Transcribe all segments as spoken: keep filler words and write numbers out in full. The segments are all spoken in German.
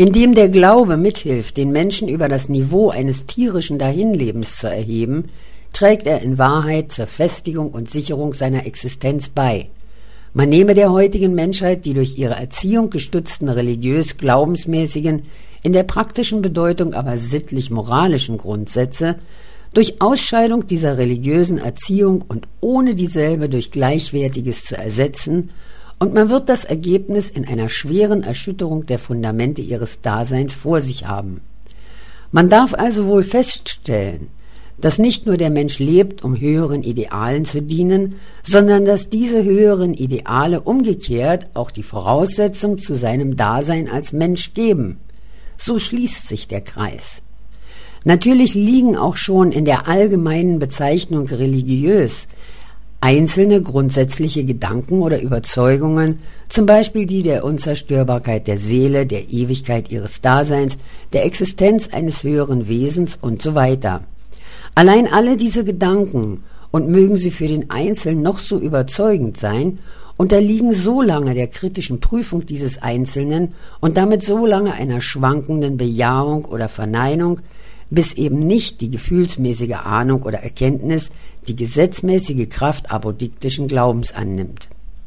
Indem der Glaube mithilft, den Menschen über das Niveau eines tierischen Dahinlebens zu erheben, trägt er in Wahrheit zur Festigung und Sicherung seiner Existenz bei. Man nehme der heutigen Menschheit die durch ihre Erziehung gestützten religiös-glaubensmäßigen, in der praktischen Bedeutung aber sittlich-moralischen Grundsätze, durch Ausscheidung dieser religiösen Erziehung und ohne dieselbe durch Gleichwertiges zu ersetzen, und man wird das Ergebnis in einer schweren Erschütterung der Fundamente ihres Daseins vor sich haben. Man darf also wohl feststellen, dass nicht nur der Mensch lebt, um höheren Idealen zu dienen, sondern dass diese höheren Ideale umgekehrt auch die Voraussetzung zu seinem Dasein als Mensch geben. So schließt sich der Kreis. Natürlich liegen auch schon in der allgemeinen Bezeichnung religiös einzelne grundsätzliche Gedanken oder Überzeugungen, zum Beispiel die der Unzerstörbarkeit der Seele, der Ewigkeit ihres Daseins, der Existenz eines höheren Wesens und so weiter. Allein alle diese Gedanken, und mögen sie für den Einzelnen noch so überzeugend sein, unterliegen so lange der kritischen Prüfung dieses Einzelnen und damit so lange einer schwankenden Bejahung oder Verneinung, bis eben nicht die gefühlsmäßige Ahnung oder Erkenntnis die gesetzmäßige Kraft apodiktischen Glaubens annimmt.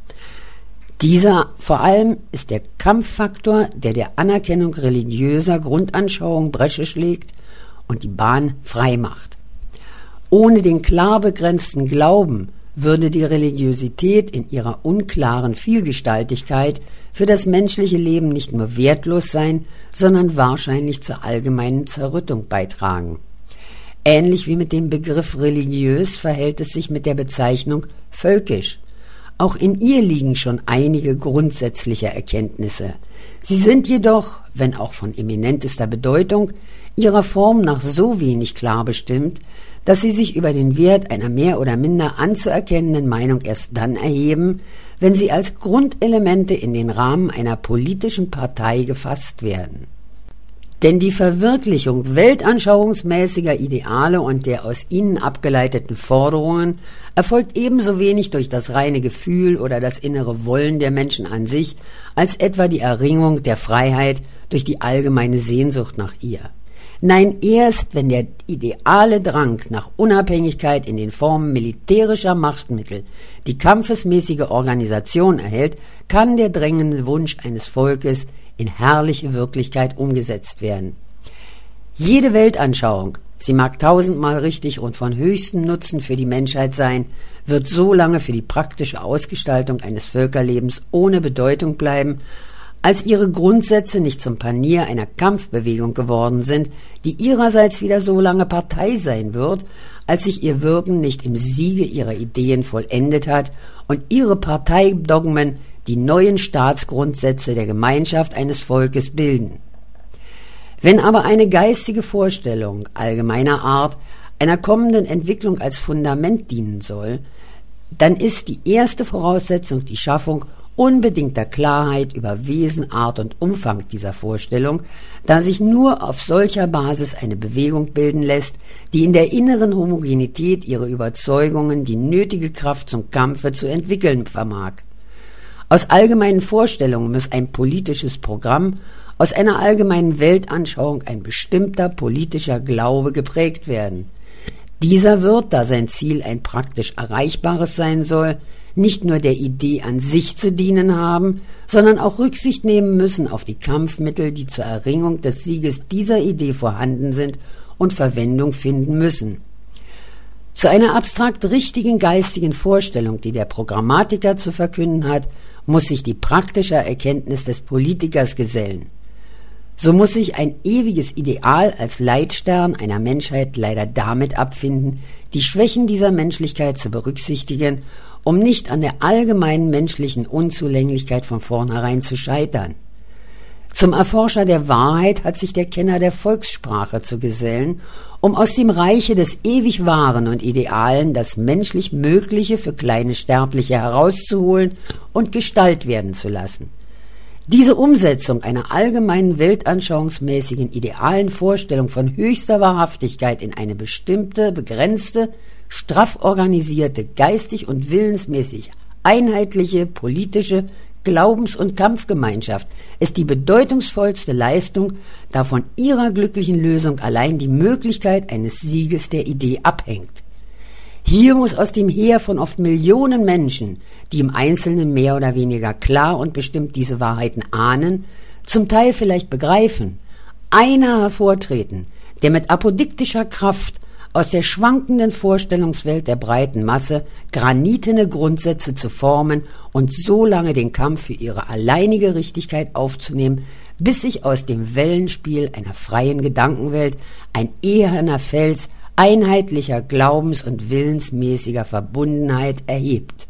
Dieser vor allem ist der Kampffaktor, der der Anerkennung religiöser Grundanschauung Bresche schlägt und die Bahn frei macht. Ohne den klar begrenzten Glauben würde die Religiosität in ihrer unklaren Vielgestaltigkeit für das menschliche Leben nicht nur wertlos sein, sondern wahrscheinlich zur allgemeinen Zerrüttung beitragen. Ähnlich wie mit dem Begriff religiös verhält es sich mit der Bezeichnung völkisch. Auch in ihr liegen schon einige grundsätzliche Erkenntnisse. Sie sind jedoch, wenn auch von eminentester Bedeutung, ihrer Form nach so wenig klar bestimmt, dass sie sich über den Wert einer mehr oder minder anzuerkennenden Meinung erst dann erheben, wenn sie als Grundelemente in den Rahmen einer politischen Partei gefasst werden. Denn die Verwirklichung weltanschauungsmäßiger Ideale und der aus ihnen abgeleiteten Forderungen erfolgt ebenso wenig durch das reine Gefühl oder das innere Wollen der Menschen an sich, als etwa die Erringung der Freiheit durch die allgemeine Sehnsucht nach ihr. Nein, erst wenn der ideale Drang nach Unabhängigkeit in den Formen militärischer Machtmittel die kampfesmäßige Organisation erhält, kann der drängende Wunsch eines Volkes in herrliche Wirklichkeit umgesetzt werden. Jede Weltanschauung, sie mag tausendmal richtig und von höchstem Nutzen für die Menschheit sein, wird so lange für die praktische Ausgestaltung eines Völkerlebens ohne Bedeutung bleiben, als ihre Grundsätze nicht zum Panier einer Kampfbewegung geworden sind, die ihrerseits wieder so lange Partei sein wird, als sich ihr Wirken nicht im Siege ihrer Ideen vollendet hat und ihre Parteidogmen die neuen Staatsgrundsätze der Gemeinschaft eines Volkes bilden. Wenn aber eine geistige Vorstellung allgemeiner Art einer kommenden Entwicklung als Fundament dienen soll, dann ist die erste Voraussetzung die Schaffung unbedingter Klarheit über Wesen, Art und Umfang dieser Vorstellung, da sich nur auf solcher Basis eine Bewegung bilden lässt, die in der inneren Homogenität ihrer Überzeugungen die nötige Kraft zum Kampfe zu entwickeln vermag. Aus allgemeinen Vorstellungen muss ein politisches Programm, aus einer allgemeinen Weltanschauung ein bestimmter politischer Glaube geprägt werden. Dieser wird, da sein Ziel ein praktisch erreichbares sein soll, nicht nur der Idee an sich zu dienen haben, sondern auch Rücksicht nehmen müssen auf die Kampfmittel, die zur Erringung des Sieges dieser Idee vorhanden sind und Verwendung finden müssen. Zu einer abstrakt richtigen geistigen Vorstellung, die der Programmatiker zu verkünden hat, muss sich die praktische Erkenntnis des Politikers gesellen. So muss sich ein ewiges Ideal als Leitstern einer Menschheit leider damit abfinden, die Schwächen dieser Menschlichkeit zu berücksichtigen, um nicht an der allgemeinen menschlichen Unzulänglichkeit von vornherein zu scheitern. Zum Erforscher der Wahrheit hat sich der Kenner der Volkssprache zu gesellen, um aus dem Reiche des ewig Wahren und Idealen das menschlich Mögliche für kleine Sterbliche herauszuholen und Gestalt werden zu lassen. Diese Umsetzung einer allgemeinen weltanschauungsmäßigen idealen Vorstellung von höchster Wahrhaftigkeit in eine bestimmte, begrenzte, straff organisierte, geistig und willensmäßig einheitliche, politische, Glaubens- und Kampfgemeinschaft ist die bedeutungsvollste Leistung, da von ihrer glücklichen Lösung allein die Möglichkeit eines Sieges der Idee abhängt. Hier muss aus dem Heer von oft Millionen Menschen, die im Einzelnen mehr oder weniger klar und bestimmt diese Wahrheiten ahnen, zum Teil vielleicht begreifen, einer hervortreten, der mit apodiktischer Kraft aus der schwankenden Vorstellungswelt der breiten Masse granitene Grundsätze zu formen und so lange den Kampf für ihre alleinige Richtigkeit aufzunehmen, bis sich aus dem Wellenspiel einer freien Gedankenwelt ein eherner Fels einheitlicher Glaubens- und willensmäßiger Verbundenheit erhebt.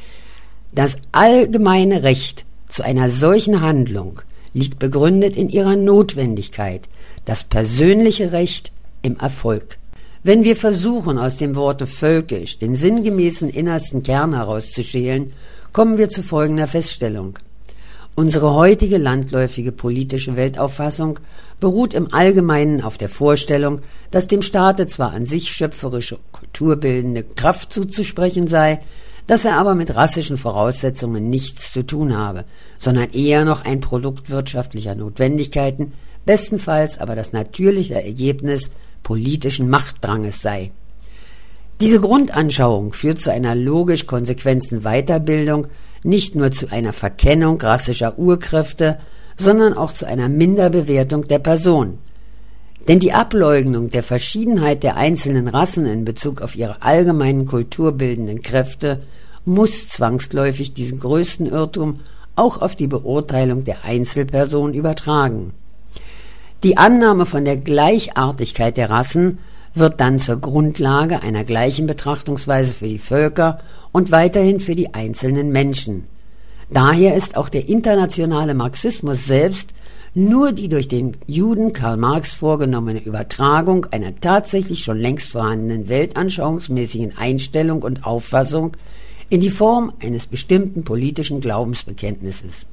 Das allgemeine Recht zu einer solchen Handlung liegt begründet in ihrer Notwendigkeit, das persönliche Recht im Erfolg. Wenn wir versuchen, aus dem Worte völkisch den sinngemäßen innersten Kern herauszuschälen, kommen wir zu folgender Feststellung. Unsere heutige landläufige politische Weltauffassung beruht im Allgemeinen auf der Vorstellung, dass dem Staate zwar an sich schöpferische, kulturbildende Kraft zuzusprechen sei, dass er aber mit rassischen Voraussetzungen nichts zu tun habe, sondern eher noch ein Produkt wirtschaftlicher Notwendigkeiten, bestenfalls aber das natürliche Ergebnis politischen Machtdranges sei. Diese Grundanschauung führt zu einer logisch konsequenten Weiterbildung, nicht nur zu einer Verkennung rassischer Urkräfte, sondern auch zu einer Minderbewertung der Person. Denn die Ableugnung der Verschiedenheit der einzelnen Rassen in Bezug auf ihre allgemeinen kulturbildenden Kräfte muss zwangsläufig diesen größten Irrtum auch auf die Beurteilung der Einzelperson übertragen. Die Annahme von der Gleichartigkeit der Rassen wird dann zur Grundlage einer gleichen Betrachtungsweise für die Völker und weiterhin für die einzelnen Menschen. Daher ist auch der internationale Marxismus selbst nur die durch den Juden Karl Marx vorgenommene Übertragung einer tatsächlich schon längst vorhandenen weltanschauungsmäßigen Einstellung und Auffassung in die Form eines bestimmten politischen Glaubensbekenntnisses.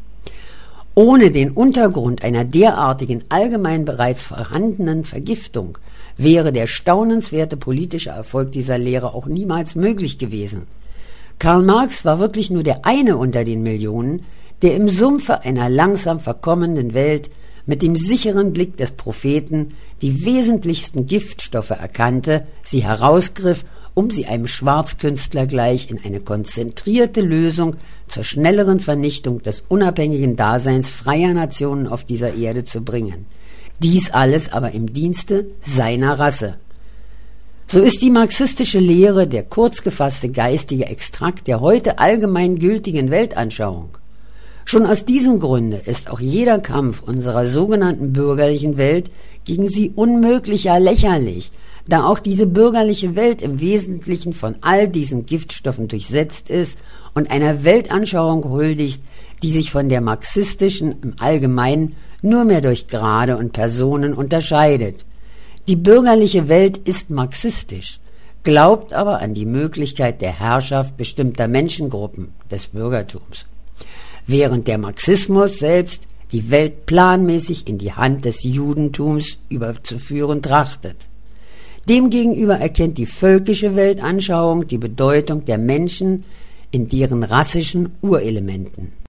Ohne den Untergrund einer derartigen allgemein bereits vorhandenen Vergiftung wäre der staunenswerte politische Erfolg dieser Lehre auch niemals möglich gewesen. Karl Marx war wirklich nur der eine unter den Millionen, der im Sumpfe einer langsam verkommenden Welt mit dem sicheren Blick des Propheten die wesentlichsten Giftstoffe erkannte, sie herausgriff, um sie einem Schwarzkünstler gleich in eine konzentrierte Lösung zur schnelleren Vernichtung des unabhängigen Daseins freier Nationen auf dieser Erde zu bringen. Dies alles aber im Dienste seiner Rasse. So ist die marxistische Lehre der kurz gefasste geistige Extrakt der heute allgemein gültigen Weltanschauung. Schon aus diesem Grunde ist auch jeder Kampf unserer sogenannten bürgerlichen Welt gegen sie unmöglich, ja lächerlich, da auch diese bürgerliche Welt im Wesentlichen von all diesen Giftstoffen durchsetzt ist und einer Weltanschauung huldigt, die sich von der marxistischen im Allgemeinen nur mehr durch Grade und Personen unterscheidet. Die bürgerliche Welt ist marxistisch, glaubt aber an die Möglichkeit der Herrschaft bestimmter Menschengruppen, des Bürgertums, während der Marxismus selbst die Welt planmäßig in die Hand des Judentums überzuführen trachtet. Demgegenüber erkennt die völkische Weltanschauung die Bedeutung der Menschen in deren rassischen Urelementen.